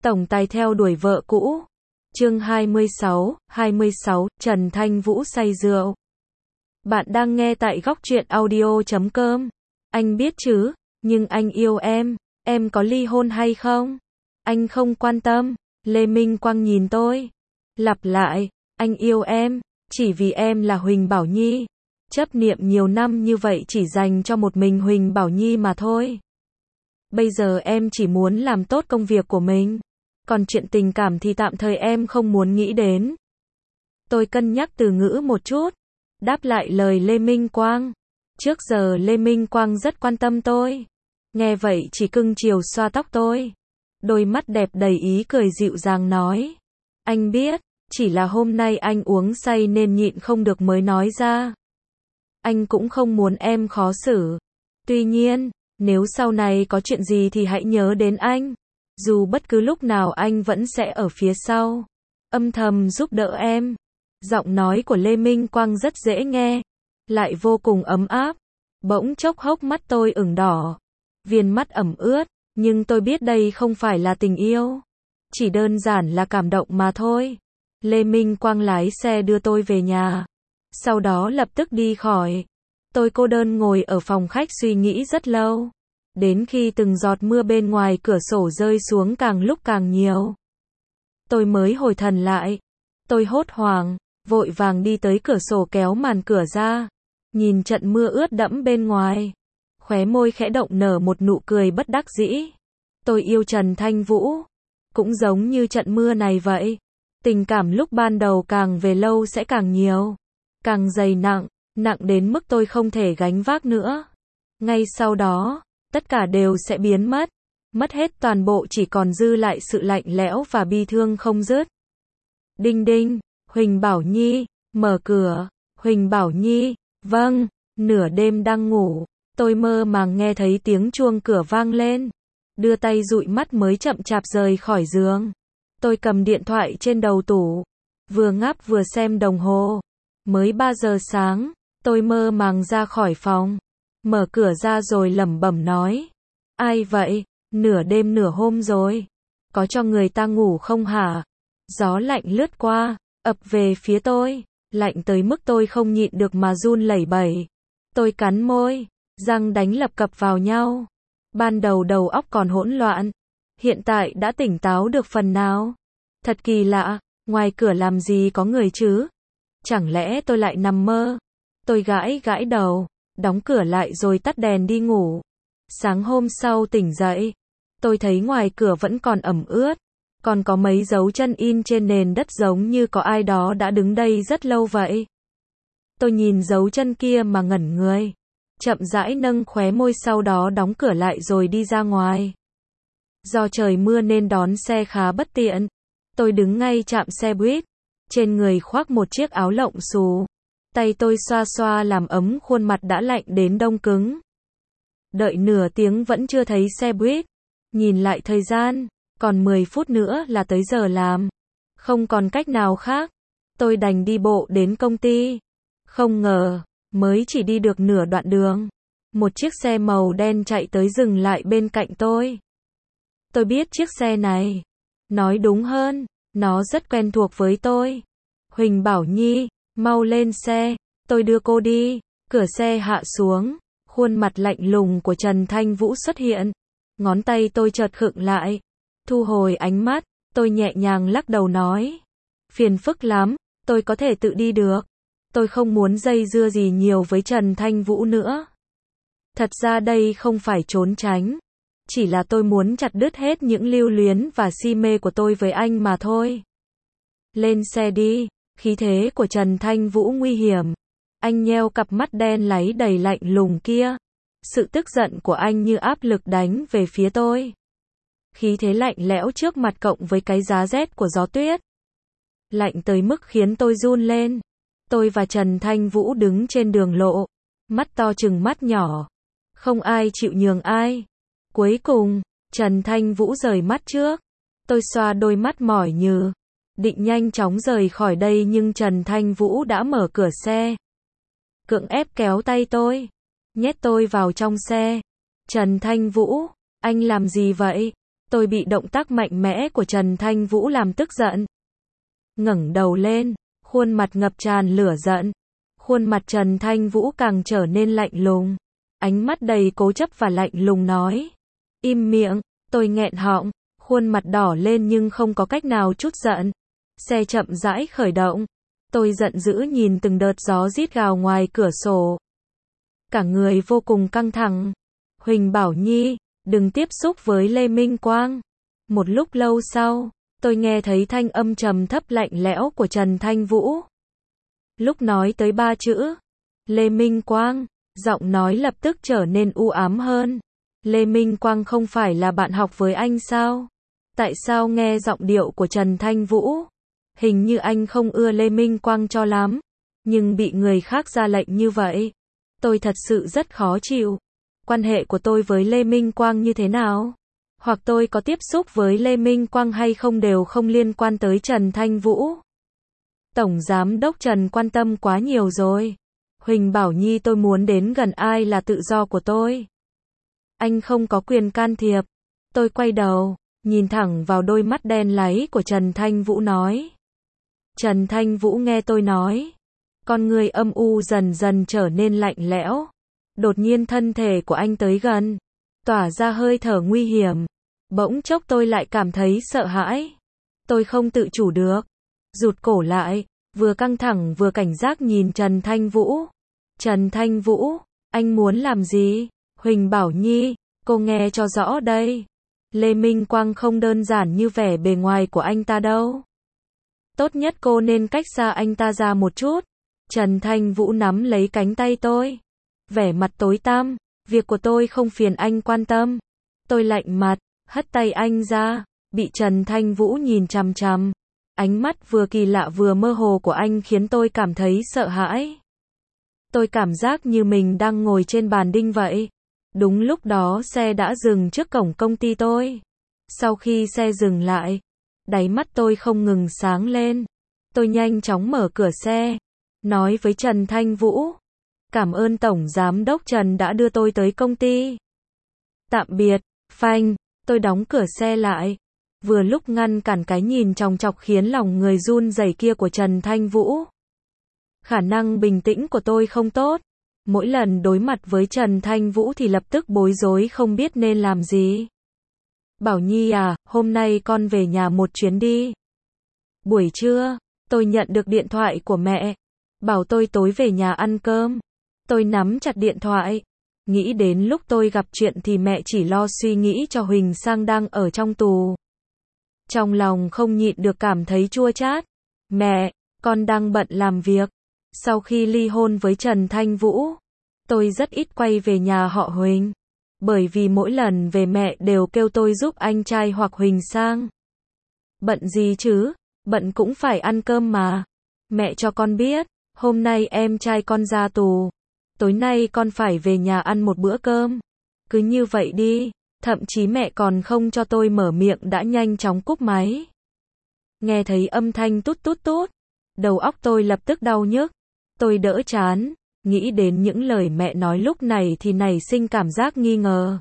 Tổng tài theo đuổi vợ cũ. Chương 26, Trần Thanh Vũ say rượu. Bạn đang nghe tại góc truyện audio.com. Anh biết chứ, nhưng anh yêu em có ly hôn hay không? Anh không quan tâm. Lê Minh Quang nhìn tôi. Lặp lại, anh yêu em, chỉ vì em là Huỳnh Bảo Nhi. Chấp niệm nhiều năm như vậy chỉ dành cho một mình Huỳnh Bảo Nhi mà thôi. Bây giờ em chỉ muốn làm tốt công việc của mình. Còn chuyện tình cảm thì tạm thời em không muốn nghĩ đến. Tôi cân nhắc từ ngữ một chút. Đáp lại lời Lê Minh Quang. Trước giờ Lê Minh Quang rất quan tâm tôi. Nghe vậy chỉ cưng chiều xoa tóc tôi. Đôi mắt đẹp đầy ý cười dịu dàng nói. Anh biết, chỉ là hôm nay anh uống say nên nhịn không được mới nói ra. Anh cũng không muốn em khó xử. Tuy nhiên, nếu sau này có chuyện gì thì hãy nhớ đến anh. Dù bất cứ lúc nào anh vẫn sẽ ở phía sau, âm thầm giúp đỡ em. Giọng nói của Lê Minh Quang rất dễ nghe, lại vô cùng ấm áp. Bỗng chốc hốc mắt tôi ửng đỏ, viền mắt ẩm ướt, nhưng tôi biết đây không phải là tình yêu, chỉ đơn giản là cảm động mà thôi. Lê Minh Quang lái xe đưa tôi về nhà, sau đó lập tức đi khỏi. Tôi cô đơn ngồi ở phòng khách suy nghĩ rất lâu. Đến khi từng giọt mưa bên ngoài cửa sổ rơi xuống càng lúc càng nhiều, tôi mới hồi thần lại. Tôi hốt hoảng, vội vàng đi tới cửa sổ kéo màn cửa ra, nhìn trận mưa ướt đẫm bên ngoài. Khóe môi khẽ động nở một nụ cười bất đắc dĩ. Tôi yêu Trần Thanh Vũ, cũng giống như trận mưa này vậy. Tình cảm lúc ban đầu càng về lâu sẽ càng nhiều, càng dày nặng, nặng đến mức tôi không thể gánh vác nữa. Ngay sau đó, tất cả đều sẽ biến mất, mất hết toàn bộ, chỉ còn dư lại sự lạnh lẽo và bi thương không dứt. Đinh đinh, Huỳnh Bảo Nhi, mở cửa. Huỳnh Bảo Nhi, vâng. Nửa đêm đang ngủ, tôi mơ màng nghe thấy tiếng chuông cửa vang lên. Đưa tay dụi mắt mới chậm chạp rời khỏi giường. Tôi cầm điện thoại trên đầu tủ, vừa ngáp vừa xem đồng hồ. Mới 3 giờ sáng, tôi mơ màng ra khỏi phòng. Mở cửa ra rồi lẩm bẩm nói. Ai vậy? Nửa đêm nửa hôm rồi. Có cho người ta ngủ không hả? Gió lạnh lướt qua, ập về phía tôi. Lạnh tới mức tôi không nhịn được mà run lẩy bẩy. Tôi cắn môi, răng đánh lập cập vào nhau. Ban đầu đầu óc còn hỗn loạn, hiện tại đã tỉnh táo được phần nào. Thật kỳ lạ, ngoài cửa làm gì có người chứ? Chẳng lẽ tôi lại nằm mơ? Tôi gãi gãi đầu, đóng cửa lại rồi tắt đèn đi ngủ. Sáng hôm sau tỉnh dậy, tôi thấy ngoài cửa vẫn còn ẩm ướt, còn có mấy dấu chân in trên nền đất giống như có ai đó đã đứng đây rất lâu vậy. Tôi nhìn dấu chân kia mà ngẩn người, chậm rãi nâng khóe môi, sau đó đóng cửa lại rồi đi ra ngoài. Do trời mưa nên đón xe khá bất tiện. Tôi đứng ngay trạm xe buýt, trên người khoác một chiếc áo lộng xù. Tay tôi xoa xoa làm ấm khuôn mặt đã lạnh đến đông cứng. Đợi nửa tiếng vẫn chưa thấy xe buýt. Nhìn lại thời gian, còn 10 phút nữa là tới giờ làm. Không còn cách nào khác, tôi đành đi bộ đến công ty. Không ngờ, mới chỉ đi được nửa đoạn đường, một chiếc xe màu đen chạy tới dừng lại bên cạnh tôi. Tôi biết chiếc xe này. Nói đúng hơn, nó rất quen thuộc với tôi. Huỳnh Bảo Nhi, mau lên xe, tôi đưa cô đi. Cửa xe hạ xuống, khuôn mặt lạnh lùng của Trần Thanh Vũ xuất hiện. Ngón tay tôi chợt khựng lại. Thu hồi ánh mắt, tôi nhẹ nhàng lắc đầu nói. Phiền phức lắm, tôi có thể tự đi được. Tôi không muốn dây dưa gì nhiều với Trần Thanh Vũ nữa. Thật ra đây không phải trốn tránh, chỉ là tôi muốn chặt đứt hết những lưu luyến và si mê của tôi với anh mà thôi. Lên xe đi. Khí thế của Trần Thanh Vũ nguy hiểm. Anh nheo cặp mắt đen láy đầy lạnh lùng kia. Sự tức giận của anh như áp lực đánh về phía tôi. Khí thế lạnh lẽo trước mặt cộng với cái giá rét của gió tuyết, lạnh tới mức khiến tôi run lên. Tôi và Trần Thanh Vũ đứng trên đường lộ, mắt to trừng mắt nhỏ, không ai chịu nhường ai. Cuối cùng, Trần Thanh Vũ rời mắt trước. Tôi xoa đôi mắt mỏi nhừ, định nhanh chóng rời khỏi đây nhưng Trần Thanh Vũ đã mở cửa xe, cưỡng ép kéo tay tôi, nhét tôi vào trong xe. Trần Thanh Vũ, anh làm gì vậy? Tôi bị động tác mạnh mẽ của Trần Thanh Vũ làm tức giận. Ngẩng đầu lên, khuôn mặt ngập tràn lửa giận. Khuôn mặt Trần Thanh Vũ càng trở nên lạnh lùng. Ánh mắt đầy cố chấp và lạnh lùng nói. Im miệng, tôi nghẹn họng, khuôn mặt đỏ lên nhưng không có cách nào trút giận. Xe chậm rãi khởi động. Tôi giận dữ nhìn từng đợt gió rít gào ngoài cửa sổ. Cả người vô cùng căng thẳng. Huỳnh Bảo Nhi, đừng tiếp xúc với Lê Minh Quang. Một lúc lâu sau, tôi nghe thấy thanh âm trầm thấp lạnh lẽo của Trần Thanh Vũ. Lúc nói tới 3 chữ, Lê Minh Quang, giọng nói lập tức trở nên u ám hơn. Lê Minh Quang không phải là bạn học với anh sao? Tại sao nghe giọng điệu của Trần Thanh Vũ? Hình như anh không ưa Lê Minh Quang cho lắm. Nhưng bị người khác ra lệnh như vậy, tôi thật sự rất khó chịu. Quan hệ của tôi với Lê Minh Quang như thế nào? Hoặc tôi có tiếp xúc với Lê Minh Quang hay không đều không liên quan tới Trần Thanh Vũ. Tổng Giám đốc Trần quan tâm quá nhiều rồi. Huỳnh Bảo Nhi, tôi muốn đến gần ai là tự do của tôi. Anh không có quyền can thiệp. Tôi quay đầu, nhìn thẳng vào đôi mắt đen láy của Trần Thanh Vũ nói. Trần Thanh Vũ nghe tôi nói. Con người âm u dần dần trở nên lạnh lẽo. Đột nhiên thân thể của anh tới gần, tỏa ra hơi thở nguy hiểm. Bỗng chốc tôi lại cảm thấy sợ hãi. Tôi không tự chủ được. Rụt cổ lại, vừa căng thẳng vừa cảnh giác nhìn Trần Thanh Vũ. Trần Thanh Vũ, anh muốn làm gì? Huỳnh Bảo Nhi, cô nghe cho rõ đây. Lê Minh Quang không đơn giản như vẻ bề ngoài của anh ta đâu. Tốt nhất cô nên cách xa anh ta ra một chút. Trần Thanh Vũ nắm lấy cánh tay tôi. Vẻ mặt tối tăm, việc của tôi không phiền anh quan tâm. Tôi lạnh mặt, hất tay anh ra, bị Trần Thanh Vũ nhìn chằm chằm. Ánh mắt vừa kỳ lạ vừa mơ hồ của anh khiến tôi cảm thấy sợ hãi. Tôi cảm giác như mình đang ngồi trên bàn đinh vậy. Đúng lúc đó xe đã dừng trước cổng công ty tôi. Sau khi xe dừng lại, đáy mắt tôi không ngừng sáng lên. Tôi nhanh chóng mở cửa xe, nói với Trần Thanh Vũ. Cảm ơn Tổng Giám đốc Trần đã đưa tôi tới công ty. Tạm biệt, phanh, tôi đóng cửa xe lại. Vừa lúc ngăn cản cái nhìn chòng chọc khiến lòng người run rẩy kia của Trần Thanh Vũ. Khả năng bình tĩnh của tôi không tốt. Mỗi lần đối mặt với Trần Thanh Vũ thì lập tức bối rối không biết nên làm gì. Bảo Nhi à, hôm nay con về nhà một chuyến đi. Buổi trưa, tôi nhận được điện thoại của mẹ. Bảo tôi tối về nhà ăn cơm. Tôi nắm chặt điện thoại. Nghĩ đến lúc tôi gặp chuyện thì mẹ chỉ lo suy nghĩ cho Huỳnh Sang đang ở trong tù. Trong lòng không nhịn được cảm thấy chua chát. Mẹ, con đang bận làm việc. Sau khi ly hôn với Trần Thanh Vũ, tôi rất ít quay về nhà họ Huỳnh. Bởi vì mỗi lần về mẹ đều kêu tôi giúp anh trai hoặc Huỳnh Sang. Bận gì chứ, bận cũng phải ăn cơm mà. Mẹ cho con biết, hôm nay em trai con ra tù. Tối nay con phải về nhà ăn một bữa cơm. Cứ như vậy đi, thậm chí mẹ còn không cho tôi mở miệng đã nhanh chóng cúp máy. Nghe thấy âm thanh tút tút tút, đầu óc tôi lập tức đau nhức. Tôi đỡ chán, nghĩ đến những lời mẹ nói lúc này thì nảy sinh cảm giác nghi ngờ.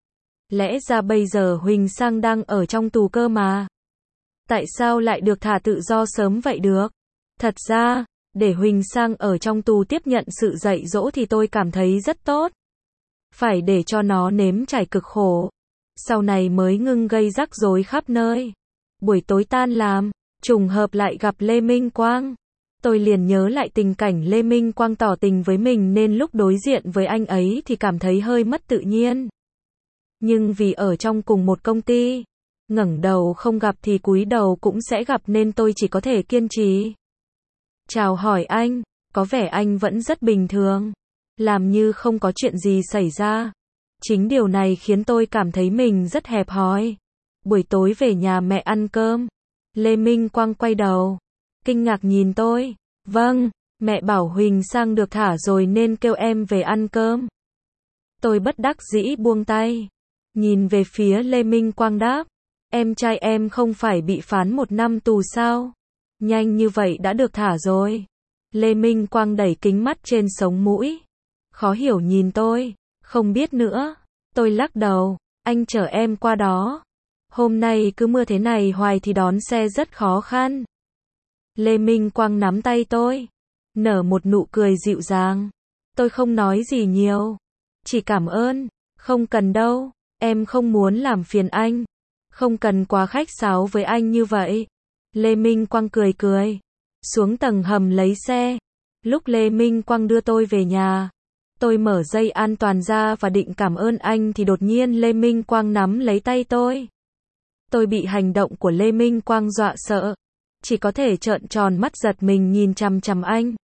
Lẽ ra bây giờ Huỳnh Sang đang ở trong tù cơ mà. Tại sao lại được thả tự do sớm vậy được? Thật ra, để Huỳnh Sang ở trong tù tiếp nhận sự dạy dỗ thì tôi cảm thấy rất tốt. Phải để cho nó nếm trải cực khổ. Sau này mới ngưng gây rắc rối khắp nơi. Buổi tối tan làm, trùng hợp lại gặp Lê Minh Quang. Tôi liền nhớ lại tình cảnh Lê Minh Quang tỏ tình với mình nên lúc đối diện với anh ấy thì cảm thấy hơi mất tự nhiên. Nhưng vì ở trong cùng một công ty, ngẩng đầu không gặp thì cúi đầu cũng sẽ gặp nên tôi chỉ có thể kiên trì. Chào hỏi anh, có vẻ anh vẫn rất bình thường. Làm như không có chuyện gì xảy ra. Chính điều này khiến tôi cảm thấy mình rất hẹp hòi. Buổi tối về nhà mẹ ăn cơm. Lê Minh Quang quay đầu, kinh ngạc nhìn tôi. Vâng, mẹ bảo Huỳnh Sang được thả rồi nên kêu em về ăn cơm. Tôi bất đắc dĩ buông tay. Nhìn về phía Lê Minh Quang đáp. Em trai em không phải bị phán 1 năm tù sao? Nhanh như vậy đã được thả rồi. Lê Minh Quang đẩy kính mắt trên sống mũi. Khó hiểu nhìn tôi. Không biết nữa. Tôi lắc đầu. Anh chở em qua đó. Hôm nay cứ mưa thế này hoài thì đón xe rất khó khăn. Lê Minh Quang nắm tay tôi, nở một nụ cười dịu dàng. Tôi không nói gì nhiều, chỉ cảm ơn. Không cần đâu, em không muốn làm phiền anh. Không cần quá khách sáo với anh như vậy. Lê Minh Quang cười cười, xuống tầng hầm lấy xe. Lúc Lê Minh Quang đưa tôi về nhà, tôi mở dây an toàn ra và định cảm ơn anh thì đột nhiên Lê Minh Quang nắm lấy tay tôi. Tôi bị hành động của Lê Minh Quang dọa sợ, chỉ có thể trợn tròn mắt giật mình nhìn chằm chằm anh.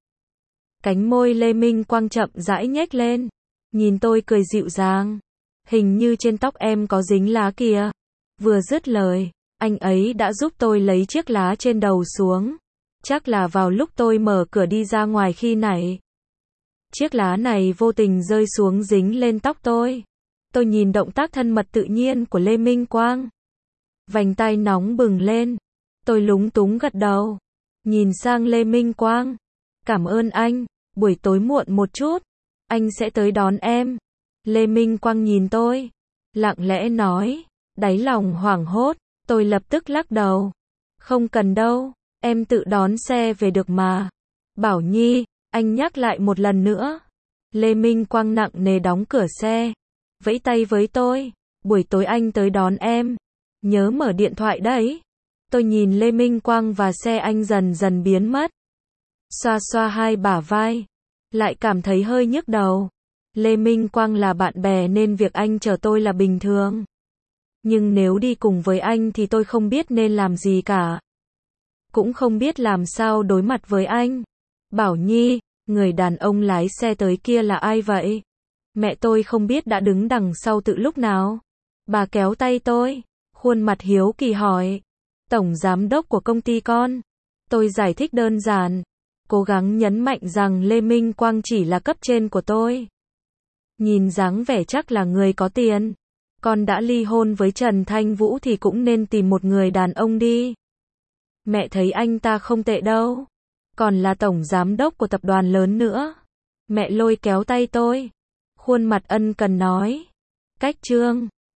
Cánh môi Lê Minh Quang chậm rãi nhếch lên, nhìn tôi cười dịu dàng. Hình như trên tóc em có dính lá kìa. Vừa dứt lời, anh ấy đã giúp tôi lấy chiếc lá trên đầu xuống. Chắc là vào lúc tôi mở cửa đi ra ngoài khi nãy. Chiếc lá này vô tình rơi xuống dính lên tóc tôi. Tôi nhìn động tác thân mật tự nhiên của Lê Minh Quang. Vành tay nóng bừng lên. Tôi lúng túng gật đầu. Nhìn sang Lê Minh Quang. Cảm ơn anh, buổi tối muộn một chút. Anh sẽ tới đón em. Lê Minh Quang nhìn tôi. Lặng lẽ nói. Đáy lòng hoảng hốt. Tôi lập tức lắc đầu. Không cần đâu. Em tự đón xe về được mà. Bảo Nhi, anh nhắc lại một lần nữa. Lê Minh Quang nặng nề đóng cửa xe. Vẫy tay với tôi. Buổi tối anh tới đón em. Nhớ mở điện thoại đấy. Tôi nhìn Lê Minh Quang và xe anh dần dần biến mất. Xoa xoa hai bả vai. Lại cảm thấy hơi nhức đầu. Lê Minh Quang là bạn bè nên việc anh chở tôi là bình thường. Nhưng nếu đi cùng với anh thì tôi không biết nên làm gì cả. Cũng không biết làm sao đối mặt với anh. Bảo Nhi, người đàn ông lái xe tới kia là ai vậy? Mẹ tôi không biết đã đứng đằng sau từ lúc nào. Bà kéo tay tôi, khuôn mặt hiếu kỳ hỏi. Tổng giám đốc của công ty con. Tôi giải thích đơn giản, cố gắng nhấn mạnh rằng Lê Minh Quang chỉ là cấp trên của tôi. Nhìn dáng vẻ chắc là người có tiền. Con đã ly hôn với Trần Thanh Vũ thì cũng nên tìm một người đàn ông đi. Mẹ thấy anh ta không tệ đâu. Còn là tổng giám đốc của tập đoàn lớn nữa. Mẹ lôi kéo tay tôi. Khuôn mặt ân cần nói. Cách Trương.